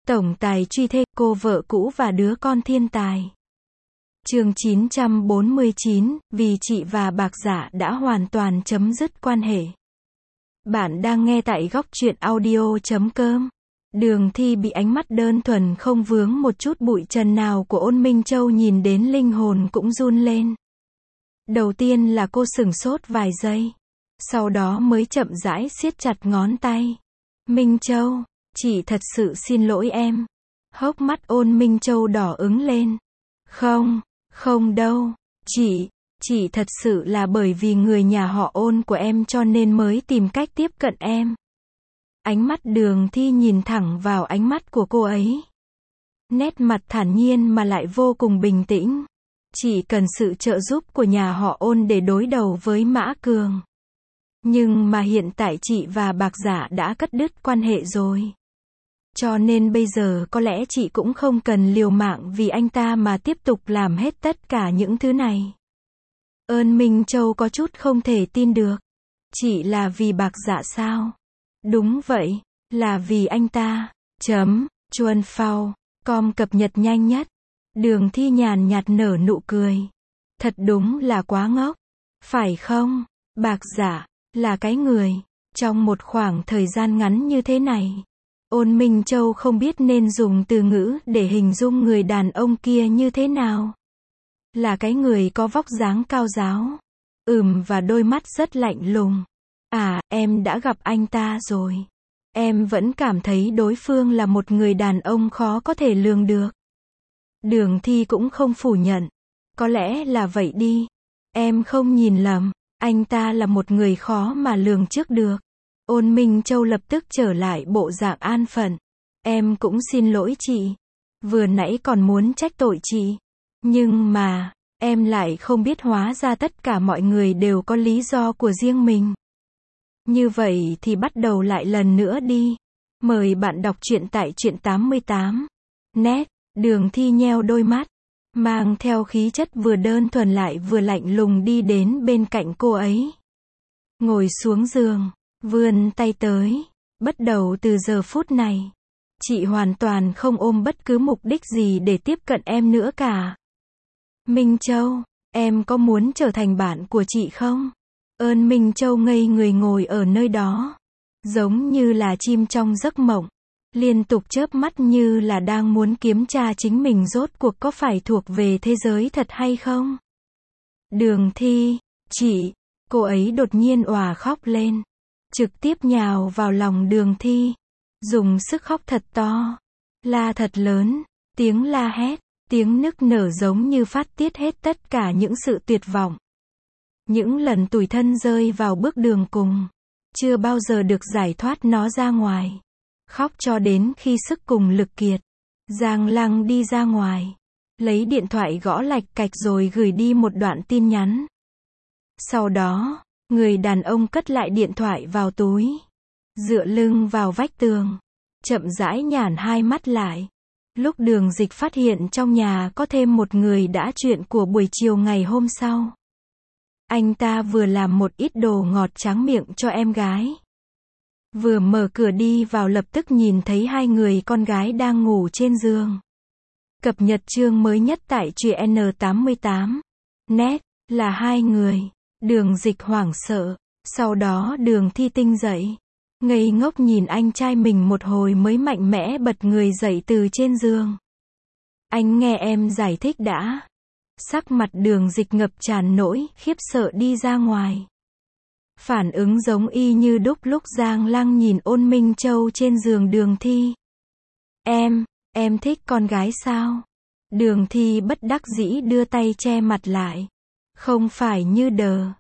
Tổng tài truy thê, cô vợ cũ và đứa con thiên tài. Chương 949, vì chị và Bạc Dạ đã hoàn toàn chấm dứt quan hệ. Bạn đang nghe tại góc truyện audio.com. Đường Thi bị ánh mắt đơn thuần không vướng một chút bụi trần nào của Ôn Minh Châu nhìn đến linh hồn cũng run lên. Đầu tiên là cô sửng sốt vài giây. Sau đó mới chậm rãi siết chặt ngón tay. Minh Châu, chị thật sự xin lỗi em. Hốc mắt Ôn Minh Châu đỏ ửng lên. Không đâu, chị thật sự là bởi vì người nhà họ Ôn của em cho nên mới tìm cách tiếp cận em. Ánh mắt Đường Thi nhìn thẳng vào ánh mắt của cô ấy. Nét mặt thản nhiên mà lại vô cùng bình tĩnh. Chỉ cần sự trợ giúp của nhà họ Ôn để đối đầu với Mã Cường. Nhưng mà hiện tại chị và Bạc Dạ đã cắt đứt quan hệ rồi. Cho nên bây giờ có lẽ chị cũng không cần liều mạng vì anh ta mà tiếp tục làm hết tất cả những thứ này. Ôn Minh Châu có chút không thể tin được. Chị là vì Bạc Dạ sao? Đúng vậy, là vì anh ta. Chuan Phao, com cập nhật nhanh nhất. Đường Thi nhàn nhạt nở nụ cười. Thật đúng là quá ngốc. Phải không? Bạc Dạ là cái người. Trong một khoảng thời gian ngắn như thế này. Ôn Minh Châu không biết nên dùng từ ngữ để hình dung người đàn ông kia như thế nào. Là cái người có vóc dáng cao ráo. Và đôi mắt rất lạnh lùng. À, em đã gặp anh ta rồi. Em vẫn cảm thấy đối phương là một người đàn ông khó có thể lường được. Đường Thi cũng không phủ nhận. Có lẽ là vậy đi. Em không nhìn lầm. Anh ta là một người khó mà lường trước được. Ôn Minh Châu lập tức trở lại bộ dạng an phận. Em cũng xin lỗi chị. Vừa nãy còn muốn trách tội chị. Nhưng mà, em lại không biết hóa ra tất cả mọi người đều có lý do của riêng mình. Như vậy thì bắt đầu lại lần nữa đi. Mời bạn đọc truyện tại truyện 88. Net, Đường Thi nheo đôi mắt. Mang theo khí chất vừa đơn thuần lại vừa lạnh lùng đi đến bên cạnh cô ấy. Ngồi xuống giường. Vươn tay tới. Bắt đầu từ giờ phút này. Chị hoàn toàn không ôm bất cứ mục đích gì để tiếp cận em nữa cả. Minh Châu, em có muốn trở thành bạn của chị không? Ôn Minh Châu ngây người ngồi ở nơi đó. Giống như là chim trong giấc mộng. Liên tục chớp mắt như là đang muốn kiểm tra chính mình rốt cuộc có phải thuộc về thế giới thật hay không? Đường Thi, chị, cô ấy đột nhiên òa khóc lên. Trực tiếp nhào vào lòng Đường Thi. Dùng sức khóc thật to. La thật lớn. Tiếng la hét. Tiếng nức nở giống như phát tiết hết tất cả những sự tuyệt vọng. Những lần tủi thân rơi vào bước đường cùng. Chưa bao giờ được giải thoát nó ra ngoài. Khóc cho đến khi sức cùng lực kiệt. Giang Lăng đi ra ngoài. Lấy điện thoại gõ lạch cạch rồi gửi đi một đoạn tin nhắn. Sau đó, người đàn ông cất lại điện thoại vào túi. Dựa lưng vào vách tường. Chậm rãi nhản hai mắt lại. Lúc Đường Dịch phát hiện trong nhà có thêm một người đã chuyện của buổi chiều ngày hôm sau. Anh ta vừa làm một ít đồ ngọt tráng miệng cho em gái. Vừa mở cửa đi vào lập tức nhìn thấy hai người con gái đang ngủ trên giường. Cập nhật chương mới nhất tại truyện N88. Net, là hai người. Đường Dịch hoảng sợ. Sau đó Đường Thi tinh dậy. Ngây ngốc nhìn anh trai mình một hồi mới mạnh mẽ bật người dậy từ trên giường. Anh nghe em giải thích đã. Sắc mặt Đường Dịch ngập tràn nỗi khiếp sợ đi ra ngoài. Phản ứng giống y như đúc lúc Giang Lăng nhìn Ôn Minh Châu trên giường Đường Thi. Em thích con gái sao? Đường Thi bất đắc dĩ đưa tay che mặt lại. Không phải như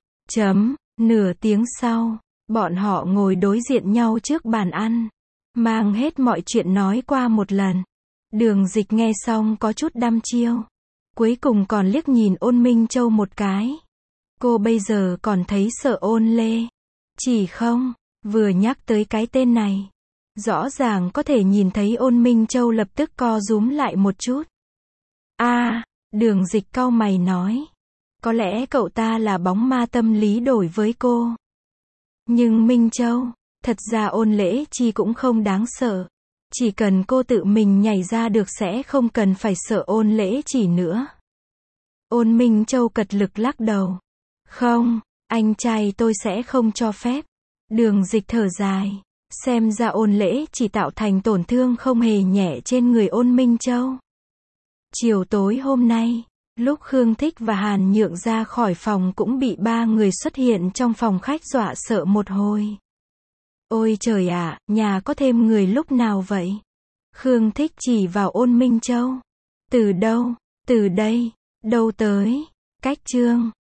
nửa tiếng sau, bọn họ ngồi đối diện nhau trước bàn ăn. Mang hết mọi chuyện nói qua một lần. Đường Dịch nghe xong có chút đăm chiêu. Cuối cùng còn liếc nhìn Ôn Minh Châu một cái. Cô bây giờ còn thấy sợ Ôn Lê. Chỉ không, vừa nhắc tới cái tên này. Rõ ràng có thể nhìn thấy Ôn Minh Châu lập tức co rúm lại một chút. Đường Dịch cau mày nói. Có lẽ cậu ta là bóng ma tâm lý đổi với cô. Nhưng Minh Châu, thật ra Ôn Lễ Chi cũng không đáng sợ. Chỉ cần cô tự mình nhảy ra được sẽ không cần phải sợ Ôn Lễ Chỉ nữa. Ôn Minh Châu cật lực lắc đầu. Không, anh trai tôi sẽ không cho phép. Đường Dịch thở dài. Xem ra Ôn Lễ Chỉ tạo thành tổn thương không hề nhẹ trên người Ôn Minh Châu. Chiều tối hôm nay, lúc Khương Thích và Hàn Nhượng ra khỏi phòng cũng bị ba người xuất hiện trong phòng khách dọa sợ một hồi. Ôi trời ạ, nhà có thêm người lúc nào vậy? Khương Thích chỉ vào Ôn Minh Châu. Từ đâu? Từ đây. Đâu tới? Cách Trương.